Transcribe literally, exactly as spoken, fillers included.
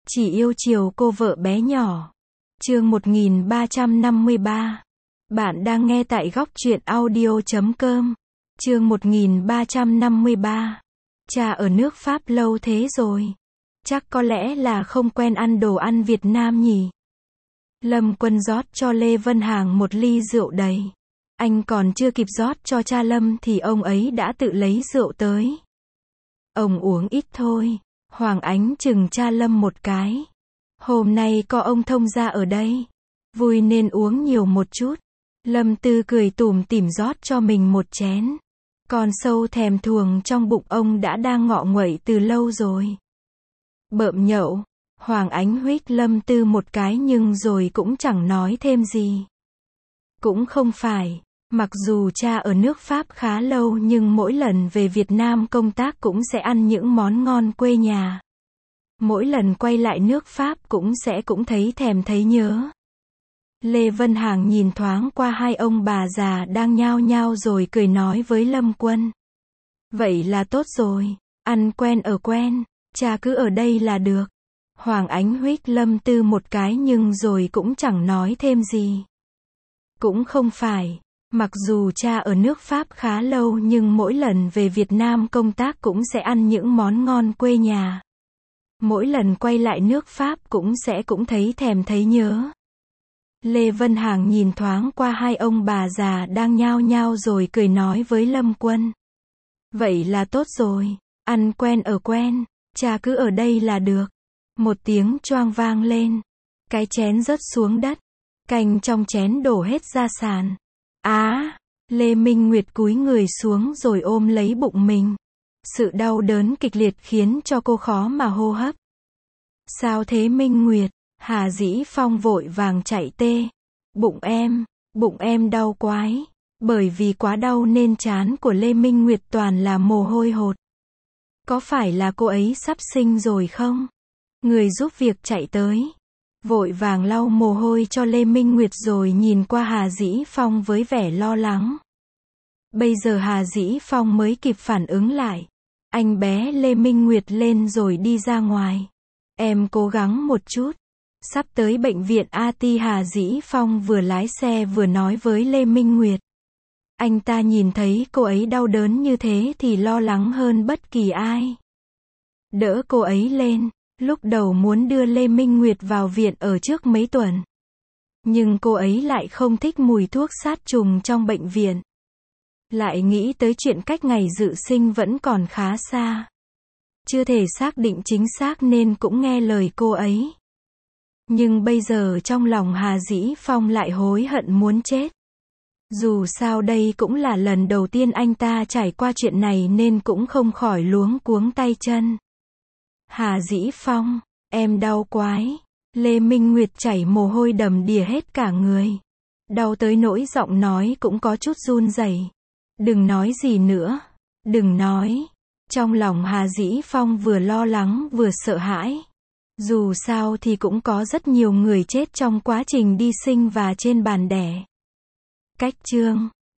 Chỉ yêu chiều cô vợ bé nhỏ. Chương một nghìn ba trăm năm mươi ba. Bạn đang nghe tại góc truyện audio chấm com. Chương một nghìn ba trăm năm mươi ba. Cha ở nước Pháp lâu thế rồi. Chắc có lẽ là không quen ăn đồ ăn Việt Nam nhỉ. Lâm Quân rót cho Lê Vân Hàng một ly rượu đầy. Anh còn chưa kịp rót cho cha Lâm thì ông ấy đã tự lấy rượu tới. Ông uống ít thôi. Hoàng Ánh chừng cha Lâm một cái. Hôm nay có ông thông gia ở đây. Vui nên uống nhiều một chút. Lâm Tư cười tủm tỉm rót cho mình một chén. Con sâu thèm thuồng trong bụng ông đã đang ngọ nguậy từ lâu rồi. Bợm nhậu. Hoàng Ánh huých Lâm Tư một cái nhưng rồi cũng chẳng nói thêm gì. Cũng không phải. Mặc dù cha ở nước Pháp khá lâu nhưng mỗi lần về Việt Nam công tác cũng sẽ ăn những món ngon quê nhà. Mỗi lần quay lại nước Pháp cũng sẽ cũng thấy thèm thấy nhớ. Lê Vân Hàng nhìn thoáng qua hai ông bà già đang nhao nhao rồi cười nói với Lâm Quân. Vậy là tốt rồi, ăn quen ở quen, cha cứ ở đây là được. Hoàng Ánh huých Lâm Tư một cái nhưng rồi cũng chẳng nói thêm gì. Cũng không phải. Mặc dù cha ở nước Pháp khá lâu nhưng mỗi lần về Việt Nam công tác cũng sẽ ăn những món ngon quê nhà. Mỗi lần quay lại nước Pháp cũng sẽ cũng thấy thèm thấy nhớ. Lê Vân Hàng nhìn thoáng qua hai ông bà già đang nhao nhao rồi cười nói với Lâm Quân. Vậy là tốt rồi, ăn quen ở quen, cha cứ ở đây là được. Một tiếng choang vang lên. Cái chén rớt xuống đất. Canh trong chén đổ hết ra sàn. Á, à, Lê Minh Nguyệt cúi người xuống rồi ôm lấy bụng mình. Sự đau đớn kịch liệt khiến cho cô khó mà hô hấp. Sao thế Minh Nguyệt? Hà Dĩ Phong vội vàng chạy tê. Bụng em, bụng em đau quái. Bởi vì quá đau nên trán của Lê Minh Nguyệt toàn là mồ hôi hột. Có phải là cô ấy sắp sinh rồi không? Người giúp việc chạy tới. Vội vàng lau mồ hôi cho Lê Minh Nguyệt rồi nhìn qua Hà Dĩ Phong với vẻ lo lắng. Bây giờ Hà Dĩ Phong mới kịp phản ứng lại. Anh bé Lê Minh Nguyệt lên rồi đi ra ngoài. Em cố gắng một chút. Sắp tới bệnh viện a tê Hà Dĩ Phong vừa lái xe vừa nói với Lê Minh Nguyệt. Anh ta nhìn thấy cô ấy đau đớn như thế thì lo lắng hơn bất kỳ ai. Đỡ cô ấy lên. Lúc đầu muốn đưa Lê Minh Nguyệt vào viện ở trước mấy tuần. Nhưng cô ấy lại không thích mùi thuốc sát trùng trong bệnh viện. Lại nghĩ tới chuyện cách ngày dự sinh vẫn còn khá xa. Chưa thể xác định chính xác nên cũng nghe lời cô ấy. Nhưng bây giờ trong lòng Hà Dĩ Phong lại hối hận muốn chết. Dù sao đây cũng là lần đầu tiên anh ta trải qua chuyện này nên cũng không khỏi luống cuống tay chân. Hà Dĩ Phong, em đau quái. Lê Minh Nguyệt chảy mồ hôi đầm đìa hết cả người. Đau tới nỗi giọng nói cũng có chút run rẩy. Đừng nói gì nữa. Đừng nói. Trong lòng Hà Dĩ Phong vừa lo lắng vừa sợ hãi. Dù sao thì cũng có rất nhiều người chết trong quá trình đi sinh và trên bàn đẻ. Cách chương